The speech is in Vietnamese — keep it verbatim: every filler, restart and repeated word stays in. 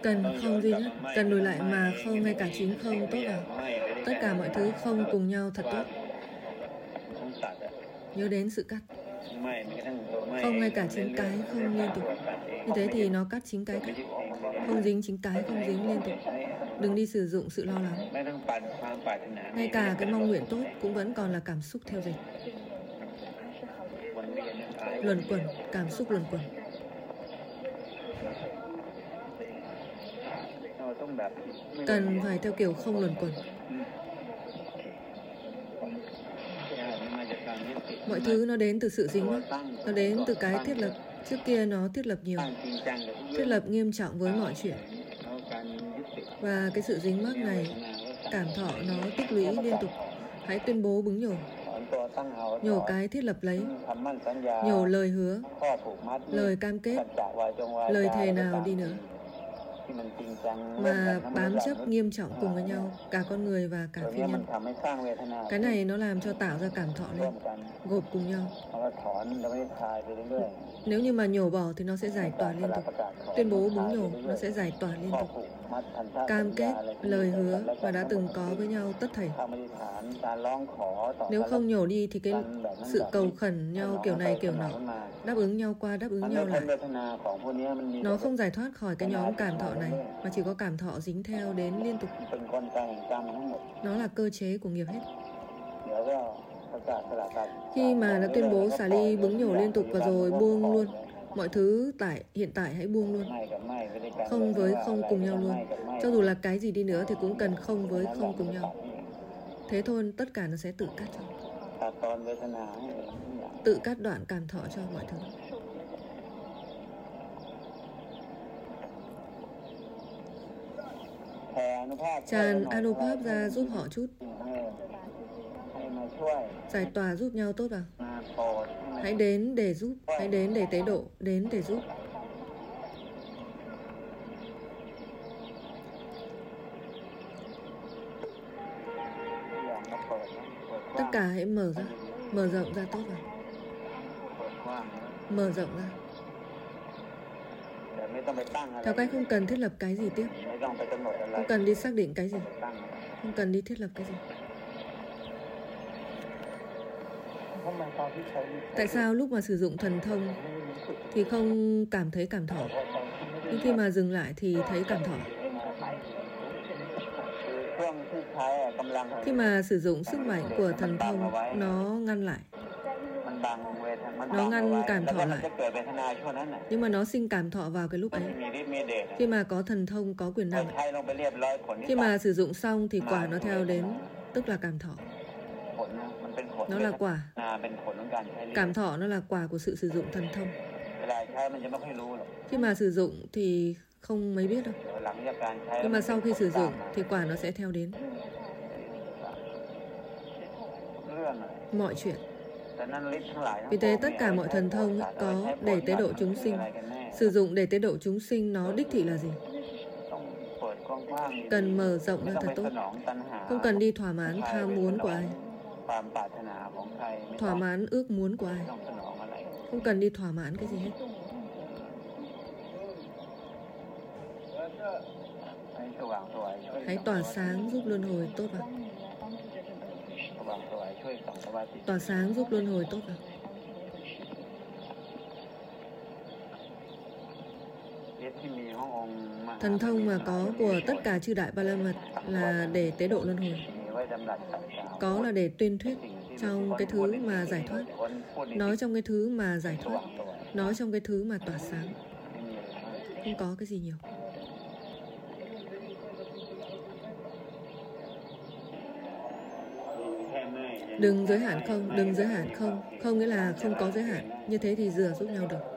Cần không duy nhất, cần lùi lại mà không ngay cả chính không tốt vào. Tất cả mọi thứ không cùng nhau thật tốt. Nhớ đến sự cắt. Không ngay cả chính cái không liên tục. Như thế thì nó cắt chính cái cắt. Không dính chính cái không dính liên tục. Đừng đi sử dụng sự lo lắng. Ngay cả cái mong nguyện tốt cũng vẫn còn là cảm xúc theo dịch. Luẩn quẩn, cảm xúc luẩn quẩn. Cần phải theo kiểu không luẩn quẩn. Mọi thứ nó đến từ sự dính mắc. Nó đến từ cái thiết lập. Trước kia nó thiết lập nhiều. Thiết lập nghiêm trọng với mọi chuyện. Và cái sự dính mắc này, cảm thọ nó tích lũy liên tục. Hãy tuyên bố bứng nhổ. Nhổ cái thiết lập lấy. Nhổ lời hứa, lời cam kết, lời thề nào đi nữa mà bám chấp nghiêm trọng cùng với nhau, cả con người và cả phi nhân. Cái này nó làm cho tạo ra cảm thọ lên, gộp cùng nhau. Nếu như mà nhổ bỏ thì nó sẽ giải tỏa liên tục. Tuyên bố búng nhổ, nó sẽ giải tỏa liên tục. Cam kết, lời hứa và đã từng có với nhau tất thảy. Nếu không nhổ đi thì cái sự cầu khẩn nhau kiểu này kiểu nọ, đáp ứng nhau qua đáp ứng nhau lại, nó không giải thoát khỏi cái nhóm cảm thọ này, mà chỉ có cảm thọ dính theo đến liên tục. Nó là cơ chế của nghiệp hết. Khi mà đã tuyên bố xả ly bứng nhổ liên tục và rồi buông luôn, mọi thứ tại hiện tại hãy buông luôn. Không với không cùng nhau luôn. Cho dù là cái gì đi nữa thì cũng cần không với không cùng nhau. Thế thôi tất cả nó sẽ tự cắt cho. Tự cắt đoạn cảm thọ cho mọi thứ. Tràn Anupap ra giúp họ chút. Giải tỏa giúp nhau tốt vào. Hãy đến để giúp, hãy đến để tế độ, đến để giúp. Tất cả hãy mở ra, mở rộng ra tốt vào. Mở rộng ra. Theo cách không cần thiết lập cái gì tiếp. Không cần đi xác định cái gì. Không cần đi thiết lập cái gì. Tại sao lúc mà sử dụng thần thông thì không cảm thấy cảm thọ, nhưng khi mà dừng lại thì thấy cảm thọ? Khi mà sử dụng sức mạnh của thần thông, nó ngăn lại, nó ngăn cảm thọ lại, nhưng mà nó sinh cảm thọ vào cái lúc ấy. Khi mà có thần thông, có quyền năng, khi mà sử dụng xong thì quả nó theo đến, tức là cảm thọ. Nó là quả. Cảm thọ nó là quả của sự sử dụng thần thông. Khi mà sử dụng thì không mấy biết đâu. Nhưng mà sau khi sử dụng thì quả nó sẽ theo đến. Mọi chuyện. Vì thế tất cả mọi thần thông có để tế độ chúng sinh. Sử dụng để tế độ chúng sinh nó đích thị là gì? Cần mở rộng ra thật tốt. Không cần đi thỏa mãn tham muốn của ai, thỏa mãn ước muốn của ai. Không cần đi thỏa mãn cái gì hết. Hãy tỏa sáng giúp luân hồi tốt vào. Tỏa sáng giúp luân hồi tốt vào. Thần thông mà có của tất cả chư đại Ba La Mật là để tế độ luân hồi. Có là để tuyên thuyết trong cái thứ mà giải thoát, nói trong cái thứ mà giải thoát, nói trong cái thứ mà tỏa sáng. Không có cái gì nhiều. Đừng giới hạn không, đừng giới hạn không. Không nghĩa là không có giới hạn. Như thế thì rửa giúp nhau được.